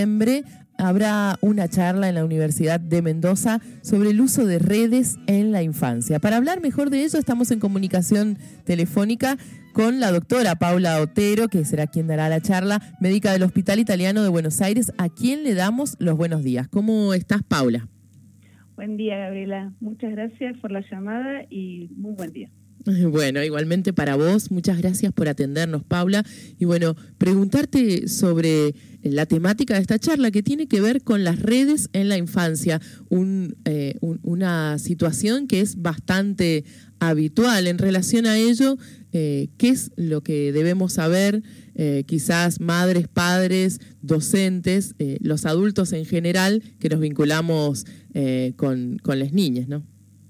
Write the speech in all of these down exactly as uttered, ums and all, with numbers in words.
diciembre habrá una charla en la Universidad de Mendoza sobre el uso de redes en la infancia. Para hablar mejor de ello, estamos en comunicación telefónica con la doctora Paula Otero, que será quien dará la charla, médica del Hospital Italiano de Buenos Aires, a quien le damos los buenos días. ¿Cómo estás, Paula? Buen día, Gabriela. Muchas gracias por la llamada y muy buen día. Bueno, igualmente para vos, muchas gracias por atendernos, Paula. Y bueno, preguntarte sobre la temática de esta charla que tiene que ver con las redes en la infancia, un, eh, un, una situación que es bastante habitual. En relación a ello, eh, ¿qué es lo que debemos saber? Eh, quizás madres, padres, docentes, eh, los adultos en general, que nos vinculamos eh, con, con las niñas, ¿no?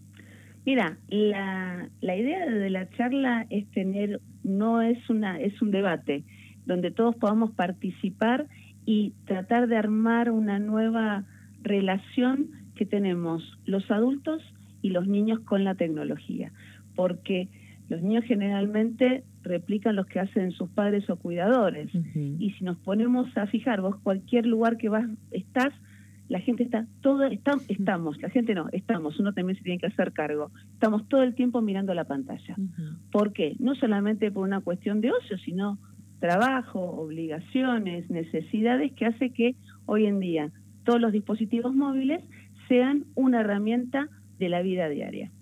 Mira, la, la idea de la charla es tener, no es una, es un debate donde todos podamos participar y tratar de armar una nueva relación que tenemos los adultos y los niños con la tecnología, porque los niños generalmente replican los que hacen sus padres o cuidadores, uh-huh. Y si nos ponemos a fijar, vos cualquier lugar que vas, estás, la gente está, todo, está, estamos, la gente no, estamos, uno también se tiene que hacer cargo, estamos todo el tiempo mirando la pantalla. Uh-huh. ¿Por qué? No solamente por una cuestión de ocio, sino trabajo, obligaciones, necesidades que hace que hoy en día todos los dispositivos móviles sean una herramienta de la vida diaria.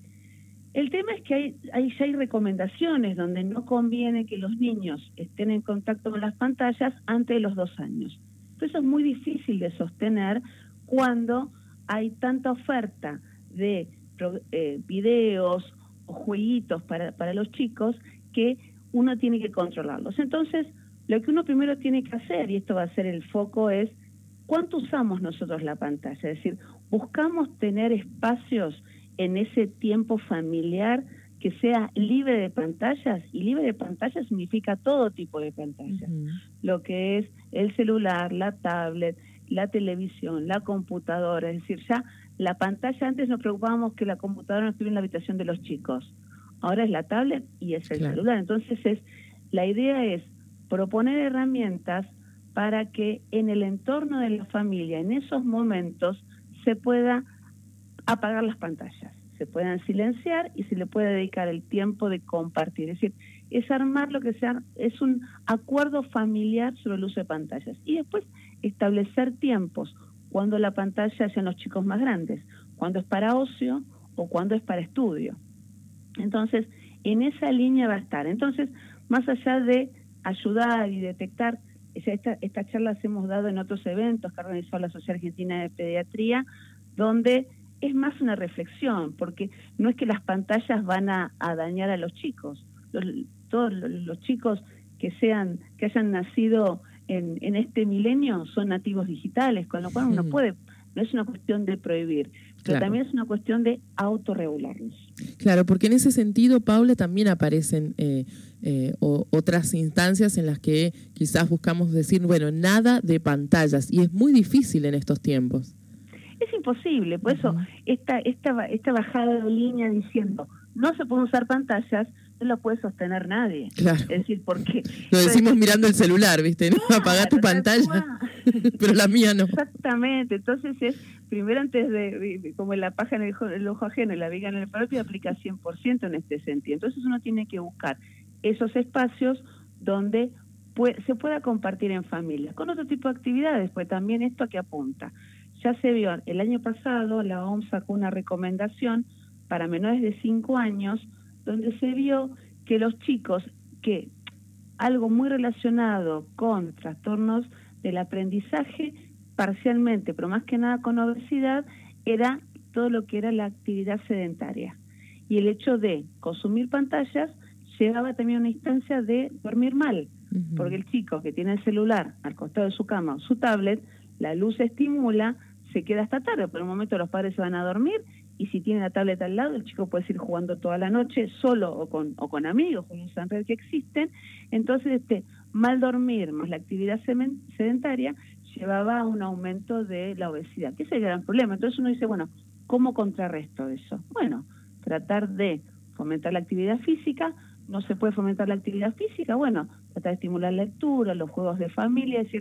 El tema es que hay, hay, ya hay recomendaciones donde no conviene que los niños estén en contacto con las pantallas antes de los dos años. Pero eso es muy difícil de sostener cuando hay tanta oferta de eh, videos o jueguitos para, para los chicos que uno tiene que controlarlos. Entonces, lo que uno primero tiene que hacer, y esto va a ser el foco, es ¿cuánto usamos nosotros la pantalla? Es decir, buscamos tener espacios en ese tiempo familiar que sea libre de pantallas, y libre de pantallas significa todo tipo de pantallas, uh-huh. Lo que es el celular, la tablet, la televisión, la computadora, es decir, ya la pantalla, antes nos preocupábamos que la computadora no estuviera en la habitación de los chicos, ahora es la tablet y es el claro. celular, entonces es la idea es proponer herramientas para que en el entorno de la familia, en esos momentos, se pueda apagar las pantallas, se puedan silenciar y se le puede dedicar el tiempo de compartir, es decir, es armar lo que sea, es un acuerdo familiar sobre el uso de pantallas y después establecer tiempos, cuando la pantalla sean los chicos más grandes, cuando es para ocio o cuando es para estudio. Entonces, en esa línea va a estar. Entonces, más allá de ayudar y detectar, esta, esta charla las hemos dado en otros eventos que ha organizado la Sociedad Argentina de Pediatría, donde es más una reflexión, porque no es que las pantallas van a, a dañar a los chicos. Los, todos los chicos que sean que hayan nacido en, en este milenio son nativos digitales, con lo cual uno puede, no es una cuestión de prohibir, pero claro. También es una cuestión de autorregularnos. Claro, porque en ese sentido, Paula, también aparecen eh, eh, o, otras instancias en las que quizás buscamos decir, bueno, nada de pantallas, y es muy difícil en estos tiempos. Es imposible, por eso uh-huh. esta, esta, esta bajada de línea diciendo no se pueden usar pantallas, no lo puede sostener nadie. Claro. Es decir, porque lo decimos mirando el celular, ¿viste? ¿No? Claro, apagá tu pantalla, pero la mía no. Exactamente, entonces es primero antes de, de como la paja en el, el ojo ajeno y la viga en el propio, aplica cien por ciento en este sentido. Entonces uno tiene que buscar esos espacios donde puede, se pueda compartir en familia, con otro tipo de actividades, pues también esto a qué apunta. Ya se vio, el año pasado la O M S sacó una recomendación para menores de cinco años, donde se vio que los chicos, que algo muy relacionado con trastornos del aprendizaje, parcialmente, pero más que nada con obesidad, era todo lo que era la actividad sedentaria. Y el hecho de consumir pantallas llevaba también a una instancia de dormir mal, uh-huh. Porque el chico que tiene el celular al costado de su cama o su tablet, la luz estimula, se queda hasta tarde, por un momento los padres se van a dormir, y si tiene la tableta al lado, el chico puede ir jugando toda la noche, solo o con o con amigos, con los en red que existen. Entonces, este mal dormir más la actividad sedentaria llevaba a un aumento de la obesidad, que es el gran problema. Entonces uno dice, bueno, ¿cómo contrarresto eso? Bueno, tratar de fomentar la actividad física. No se puede fomentar la actividad física, bueno, tratar de estimular la lectura, los juegos de familia, es decir,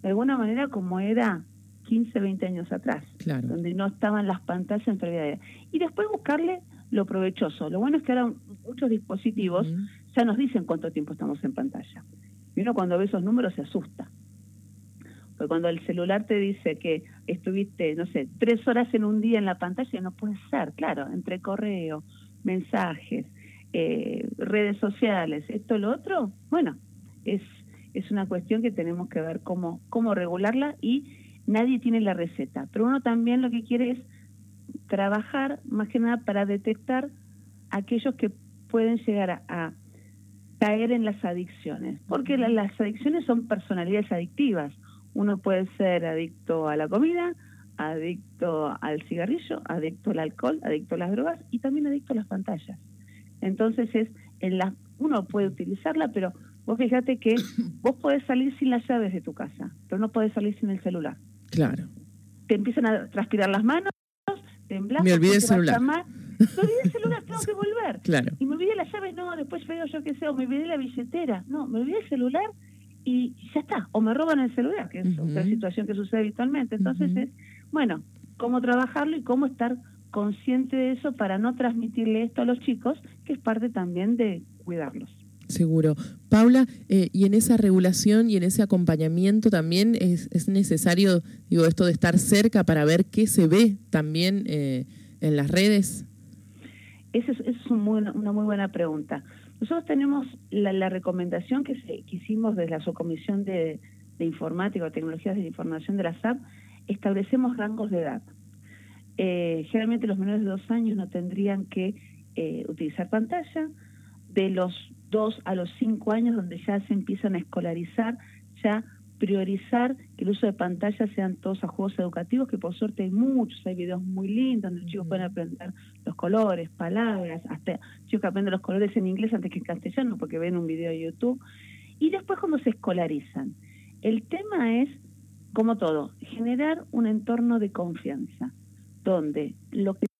de alguna manera como era quince, veinte años atrás, claro. donde no estaban las pantallas en prioridad. Y después buscarle lo provechoso. Lo bueno es que ahora muchos dispositivos uh-huh. ya nos dicen cuánto tiempo estamos en pantalla. Y uno cuando ve esos números se asusta. Porque cuando el celular te dice que estuviste, no sé, tres horas en un día en la pantalla, no puede ser, claro, entre correo, mensajes, eh, redes sociales, esto, lo otro, bueno, es, es una cuestión que tenemos que ver cómo, cómo regularla y nadie tiene la receta. Pero uno también lo que quiere es trabajar más que nada para detectar aquellos que pueden llegar a, a caer en las adicciones, porque la, las adicciones son personalidades adictivas. Uno puede ser adicto a la comida, adicto al cigarrillo, adicto al alcohol, adicto a las drogas y también adicto a las pantallas. Entonces es en la, uno puede utilizarla, pero vos fíjate que vos podés salir sin las llaves de tu casa, pero no podés salir sin el celular. Claro. Te empiezan a transpirar las manos, temblás. Me olvidé el celular. Me olvidé el celular, tengo que volver. Claro. Y me olvidé las llaves, no, después veo yo qué sé, o me olvidé la billetera. No, me olvidé el celular y ya está. O me roban el celular, que es uh-huh. otra situación que sucede habitualmente. Entonces uh-huh. es, bueno, cómo trabajarlo y cómo estar consciente de eso para no transmitirle esto a los chicos, que es parte también de cuidarlos. Seguro. Paula, eh, y en esa regulación y en ese acompañamiento también es, es necesario, digo, esto de estar cerca para ver qué se ve también eh, en las redes. Esa es, esa es un muy, una muy buena pregunta. Nosotros tenemos la, la recomendación que, se, que hicimos desde la Subcomisión de, de Informática o Tecnologías de la Información de la S A P, establecemos rangos de edad. Eh, generalmente los menores de dos años no tendrían que eh, utilizar pantalla. De los dos a los cinco años, donde ya se empiezan a escolarizar, ya priorizar que el uso de pantallas sean todos a juegos educativos, que por suerte hay muchos, hay videos muy lindos donde los chicos pueden aprender los colores, palabras, hasta chicos que aprenden los colores en inglés antes que en castellano porque ven un video de YouTube. Y después cuando se escolarizan, el tema es, como todo, generar un entorno de confianza, donde lo que